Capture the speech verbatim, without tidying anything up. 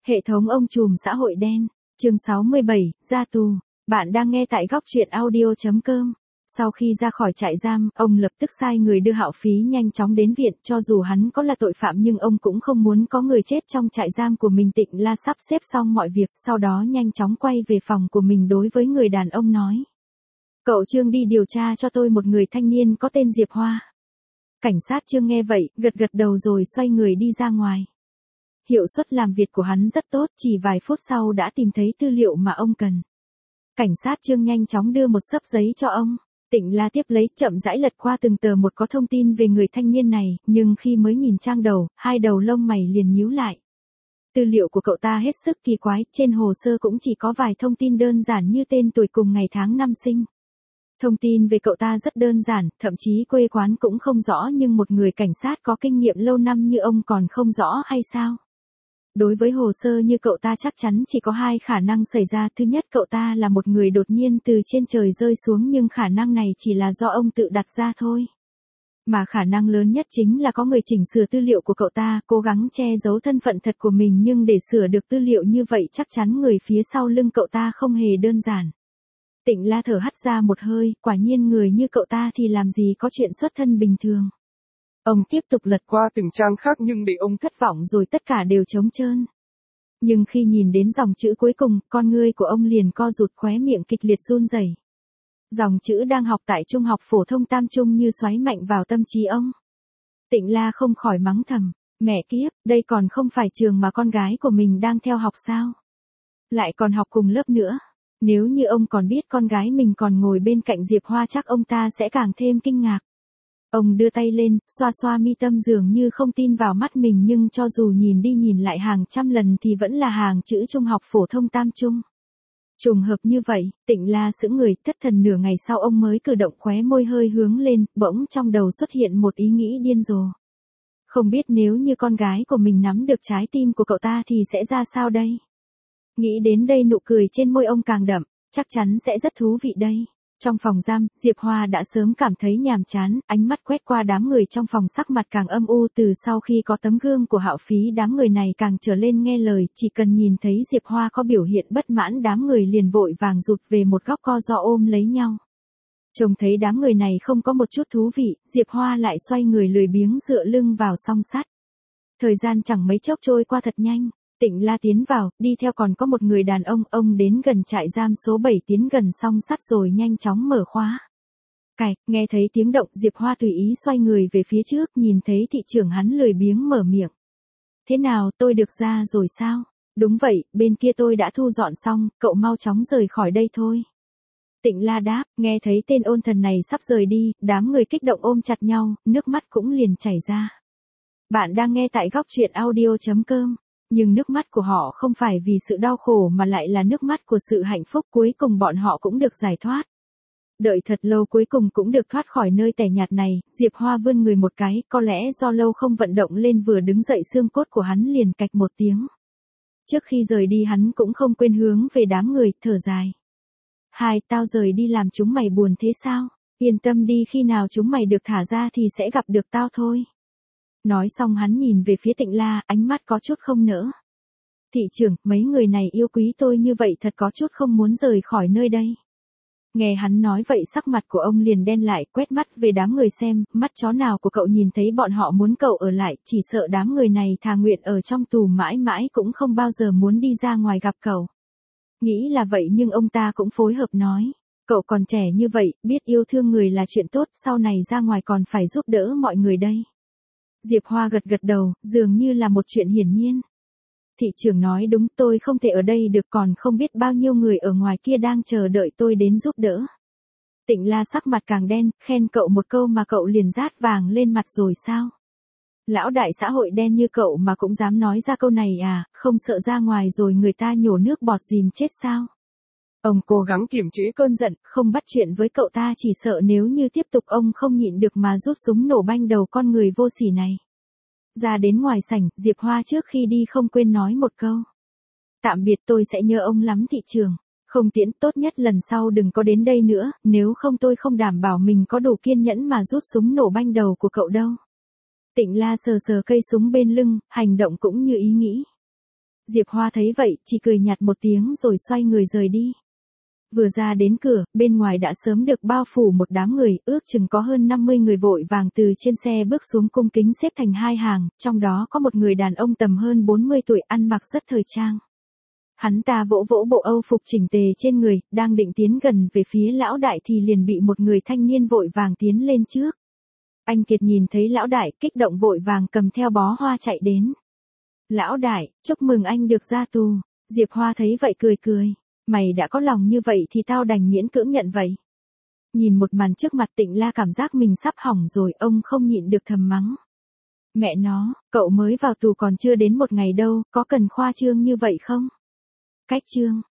Hệ thống ông trùm xã hội đen, chương sáu mươi bảy, ra tù. Bạn đang nghe tại góc truyện audio chấm com. Sau khi ra khỏi trại giam, ông lập tức sai người đưa Hạo Phí nhanh chóng đến viện, cho dù hắn có là tội phạm nhưng ông cũng không muốn có người chết trong trại giam của mình. Tịnh La sắp xếp xong mọi việc, sau đó nhanh chóng quay về phòng của mình đối với người đàn ông nói. Cậu Trương đi điều tra cho tôi một người thanh niên có tên Diệp Hoa. Cảnh sát Trương nghe vậy, gật gật đầu rồi xoay người đi ra ngoài. Hiệu suất làm việc của hắn rất tốt, chỉ vài phút sau đã tìm thấy tư liệu mà ông cần. Cảnh sát Trương nhanh chóng đưa một xấp giấy cho ông. Tịnh La tiếp lấy, chậm rãi lật qua từng tờ một có thông tin về người thanh niên này, nhưng khi mới nhìn trang đầu, hai đầu lông mày liền nhíu lại. Tư liệu của cậu ta hết sức kỳ quái, trên hồ sơ cũng chỉ có vài thông tin đơn giản như tên tuổi cùng ngày tháng năm sinh. Thông tin về cậu ta rất đơn giản, thậm chí quê quán cũng không rõ, nhưng một người cảnh sát có kinh nghiệm lâu năm như ông còn không rõ hay sao? Đối với hồ sơ như cậu ta chắc chắn chỉ có hai khả năng xảy ra. Thứ nhất, cậu ta là một người đột nhiên từ trên trời rơi xuống, nhưng khả năng này chỉ là do ông tự đặt ra thôi. Mà khả năng lớn nhất chính là có người chỉnh sửa tư liệu của cậu ta, cố gắng che giấu thân phận thật của mình, nhưng để sửa được tư liệu như vậy chắc chắn người phía sau lưng cậu ta không hề đơn giản. Tịnh La thở hắt ra một hơi, quả nhiên người như cậu ta thì làm gì có chuyện xuất thân bình thường. Ông tiếp tục lật qua từng trang khác nhưng để ông thất vọng rồi, tất cả đều trống trơn. Nhưng khi nhìn đến dòng chữ cuối cùng, con ngươi của ông liền co rụt, khóe miệng kịch liệt run rẩy. Dòng chữ đang học tại Trung học phổ thông Tam Trung như xoáy mạnh vào tâm trí ông. Tịnh La không khỏi mắng thầm, mẹ kiếp, đây còn không phải trường mà con gái của mình đang theo học sao? Lại còn học cùng lớp nữa. Nếu như ông còn biết con gái mình còn ngồi bên cạnh Diệp Hoa chắc ông ta sẽ càng thêm kinh ngạc. Ông đưa tay lên, xoa xoa mi tâm, dường như không tin vào mắt mình, nhưng cho dù nhìn đi nhìn lại hàng trăm lần thì vẫn là hàng chữ Trung học phổ thông Tam Trung. Trùng hợp như vậy, Tịnh La sững người, thất thần nửa ngày sau ông mới cử động khóe môi hơi hướng lên, bỗng trong đầu xuất hiện một ý nghĩ điên rồ. Không biết nếu như con gái của mình nắm được trái tim của cậu ta thì sẽ ra sao đây? Nghĩ đến đây nụ cười trên môi ông càng đậm, chắc chắn sẽ rất thú vị đây. Trong phòng giam, Diệp Hoa đã sớm cảm thấy nhàm chán, ánh mắt quét qua đám người trong phòng, sắc mặt càng âm u. Từ sau khi có tấm gương của Hạo Phí, đám người này càng trở lên nghe lời, chỉ cần nhìn thấy Diệp Hoa có biểu hiện bất mãn, đám người liền vội vàng rụt về một góc co ro ôm lấy nhau. Trông thấy đám người này không có một chút thú vị, Diệp Hoa lại xoay người lười biếng dựa lưng vào song sắt. Thời gian chẳng mấy chốc trôi qua thật nhanh. Tịnh La tiến vào, đi theo còn có một người đàn ông, ông đến gần trại giam số bảy, tiến gần song sắt rồi nhanh chóng mở khóa. Cạch, nghe thấy tiếng động, Diệp Hoa tùy ý xoay người về phía trước, nhìn thấy thị trưởng hắn lười biếng mở miệng. Thế nào, tôi được ra rồi sao? Đúng vậy, bên kia tôi đã thu dọn xong, cậu mau chóng rời khỏi đây thôi. Tịnh La đáp, nghe thấy tên ôn thần này sắp rời đi, đám người kích động ôm chặt nhau, nước mắt cũng liền chảy ra. Bạn đang nghe tại góc truyện audio chấm com. Nhưng nước mắt của họ không phải vì sự đau khổ mà lại là nước mắt của sự hạnh phúc, cuối cùng bọn họ cũng được giải thoát. Đợi thật lâu cuối cùng cũng được thoát khỏi nơi tẻ nhạt này, Diệp Hoa vươn người một cái, có lẽ do lâu không vận động lên, vừa đứng dậy xương cốt của hắn liền cạch một tiếng. Trước khi rời đi hắn cũng không quên hướng về đám người, thở dài. Hai, tao rời đi làm chúng mày buồn thế sao? Yên tâm đi, khi nào chúng mày được thả ra thì sẽ gặp được tao thôi. Nói xong hắn nhìn về phía Tịnh La, ánh mắt có chút không nỡ. Thị trưởng, mấy người này yêu quý tôi như vậy thật có chút không muốn rời khỏi nơi đây. Nghe hắn nói vậy sắc mặt của ông liền đen lại, quét mắt về đám người xem, mắt chó nào của cậu nhìn thấy bọn họ muốn cậu ở lại, chỉ sợ đám người này thà nguyện ở trong tù mãi mãi cũng không bao giờ muốn đi ra ngoài gặp cậu. Nghĩ là vậy nhưng ông ta cũng phối hợp nói. Cậu còn trẻ như vậy, biết yêu thương người là chuyện tốt, sau này ra ngoài còn phải giúp đỡ mọi người đây. Diệp Hoa gật gật đầu, dường như là một chuyện hiển nhiên. Thị trưởng nói đúng, tôi không thể ở đây được, còn không biết bao nhiêu người ở ngoài kia đang chờ đợi tôi đến giúp đỡ. Tịnh La sắc mặt càng đen, khen cậu một câu mà cậu liền rát vàng lên mặt rồi sao? Lão đại xã hội đen như cậu mà cũng dám nói ra câu này à, không sợ ra ngoài rồi người ta nhổ nước bọt dìm chết sao? Ông cố gắng kiềm chế cơn giận, không bắt chuyện với cậu ta, chỉ sợ nếu như tiếp tục ông không nhịn được mà rút súng nổ banh đầu con người vô sỉ này. Ra đến ngoài sảnh, Diệp Hoa trước khi đi không quên nói một câu. Tạm biệt, tôi sẽ nhớ ông lắm thị trường. Không tiễn, tốt nhất lần sau đừng có đến đây nữa, nếu không tôi không đảm bảo mình có đủ kiên nhẫn mà rút súng nổ banh đầu của cậu đâu. Tịnh La sờ sờ cây súng bên lưng, hành động cũng như ý nghĩ. Diệp Hoa thấy vậy, chỉ cười nhạt một tiếng rồi xoay người rời đi. Vừa ra đến cửa, bên ngoài đã sớm được bao phủ một đám người, ước chừng có hơn năm mươi người vội vàng từ trên xe bước xuống cung kính xếp thành hai hàng, trong đó có một người đàn ông tầm hơn bốn mươi tuổi ăn mặc rất thời trang. Hắn ta vỗ vỗ bộ âu phục chỉnh tề trên người, đang định tiến gần về phía lão đại thì liền bị một người thanh niên vội vàng tiến lên trước. Anh Kiệt nhìn thấy lão đại, kích động vội vàng cầm theo bó hoa chạy đến. Lão đại, chúc mừng anh được ra tù. Diệp Hoa thấy vậy cười cười. Mày đã có lòng như vậy thì tao đành miễn cưỡng nhận vậy. Nhìn một màn trước mặt Tịnh La cảm giác mình sắp hỏng rồi, ông không nhịn được thầm mắng. Mẹ nó, cậu mới vào tù còn chưa đến một ngày đâu, có cần khoa trương như vậy không? Cách trương.